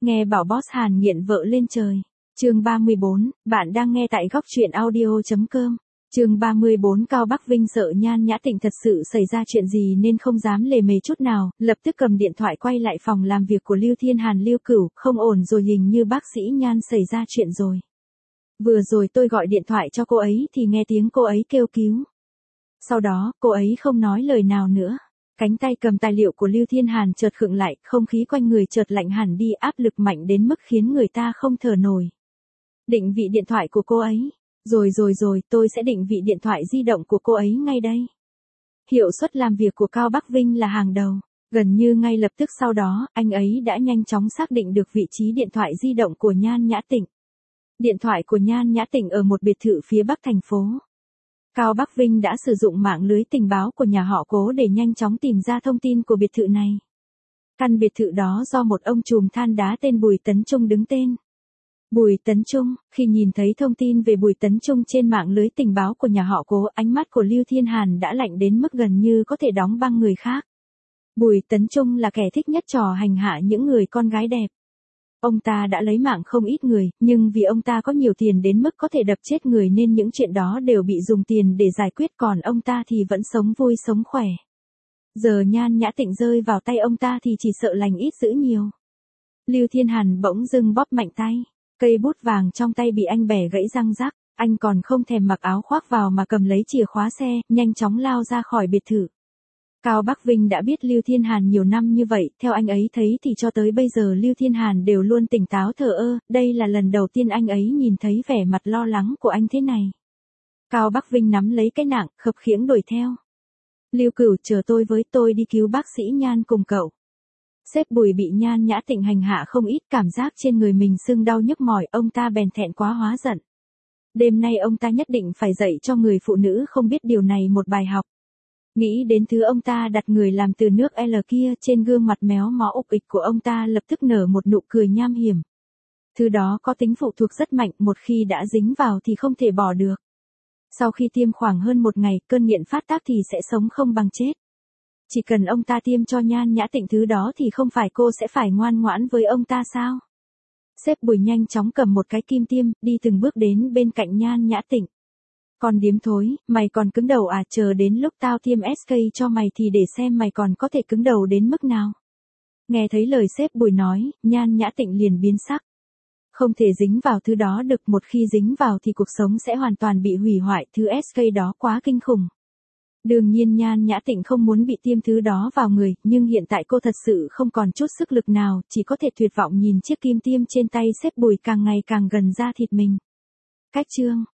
Nghe bảo boss Hàn nghiện vợ lên trời. Chương 34, bạn đang nghe tại góc truyện audio.com. Chương 34 Cao Bắc Vinh sợ Nhan Nhã Tịnh thật sự xảy ra chuyện gì nên không dám lề mề chút nào, lập tức cầm điện thoại quay lại phòng làm việc của Lưu Thiên Hàn. Lưu Cửu, không ổn rồi, hình như bác sĩ Nhan xảy ra chuyện rồi. Vừa rồi tôi gọi điện thoại cho cô ấy thì nghe tiếng cô ấy kêu cứu. Sau đó, cô ấy không nói lời nào nữa. Cánh tay cầm tài liệu của Lưu Thiên Hàn chợt khựng lại, không khí quanh người chợt lạnh hẳn đi, áp lực mạnh đến mức khiến người ta không thở nổi. Định vị điện thoại của cô ấy. Rồi, tôi sẽ định vị điện thoại di động của cô ấy ngay đây. Hiệu suất làm việc của Cao Bắc Vinh là hàng đầu. Gần như ngay lập tức sau đó, anh ấy đã nhanh chóng xác định được vị trí điện thoại di động của Nhan Nhã Tịnh. Điện thoại của Nhan Nhã Tịnh ở một biệt thự phía bắc thành phố. Cao Bắc Vinh đã sử dụng mạng lưới tình báo của nhà họ Cố để nhanh chóng tìm ra thông tin của biệt thự này. Căn biệt thự đó do một ông trùm than đá tên Bùi Tấn Trung đứng tên. Bùi Tấn Trung, khi nhìn thấy thông tin về Bùi Tấn Trung trên mạng lưới tình báo của nhà họ Cố, ánh mắt của Lưu Thiên Hàn đã lạnh đến mức gần như có thể đóng băng người khác. Bùi Tấn Trung là kẻ thích nhất trò hành hạ những người con gái đẹp. Ông ta đã lấy mạng không ít người, nhưng vì ông ta có nhiều tiền đến mức có thể đập chết người nên những chuyện đó đều bị dùng tiền để giải quyết, còn ông ta thì vẫn sống vui sống khỏe. Giờ Nhan Nhã Tịnh rơi vào tay ông ta thì chỉ sợ lành ít dữ nhiều. Lưu Thiên Hàn bỗng dưng bóp mạnh tay. Cây bút vàng trong tay bị anh bẻ gãy răng rắc, anh còn không thèm mặc áo khoác vào mà cầm lấy chìa khóa xe, nhanh chóng lao ra khỏi biệt thự. Cao Bắc Vinh đã biết Lưu Thiên Hàn nhiều năm như vậy, theo anh ấy thấy thì cho tới bây giờ Lưu Thiên Hàn đều luôn tỉnh táo thờ ơ, đây là lần đầu tiên anh ấy nhìn thấy vẻ mặt lo lắng của anh thế này. Cao Bắc Vinh nắm lấy cái nạng, khập khiễng đuổi theo. Lưu Cửu, chờ tôi với, tôi đi cứu bác sĩ Nhan cùng cậu. Sếp Bùi bị Nhan Nhã Tịnh hành hạ không ít, cảm giác trên người mình sưng đau nhức mỏi, ông ta bèn thẹn quá hóa giận. Đêm nay ông ta nhất định phải dạy cho người phụ nữ không biết điều này một bài học. Nghĩ đến thứ ông ta đặt người làm từ nước L kia, trên gương mặt méo mó ục ịch của ông ta lập tức nở một nụ cười nham hiểm. Thứ đó có tính phụ thuộc rất mạnh, một khi đã dính vào thì không thể bỏ được. Sau khi tiêm khoảng hơn một ngày, cơn nghiện phát tác thì sẽ sống không bằng chết. Chỉ cần ông ta tiêm cho Nhan Nhã Tịnh thứ đó thì không phải cô sẽ phải ngoan ngoãn với ông ta sao? Sếp Bùi nhanh chóng cầm một cái kim tiêm, đi từng bước đến bên cạnh Nhan Nhã Tịnh. Còn điếm thối, mày còn cứng đầu à, chờ đến lúc tao tiêm SK cho mày thì để xem mày còn có thể cứng đầu đến mức nào. Nghe thấy lời sếp Bùi nói, Nhan Nhã Tịnh liền biến sắc. Không thể dính vào thứ đó được, một khi dính vào thì cuộc sống sẽ hoàn toàn bị hủy hoại, thứ SK đó quá kinh khủng. Đương nhiên Nhan Nhã Tịnh không muốn bị tiêm thứ đó vào người, nhưng hiện tại cô thật sự không còn chút sức lực nào, chỉ có thể tuyệt vọng nhìn chiếc kim tiêm trên tay sếp Bùi càng ngày càng gần da thịt mình. Cách chương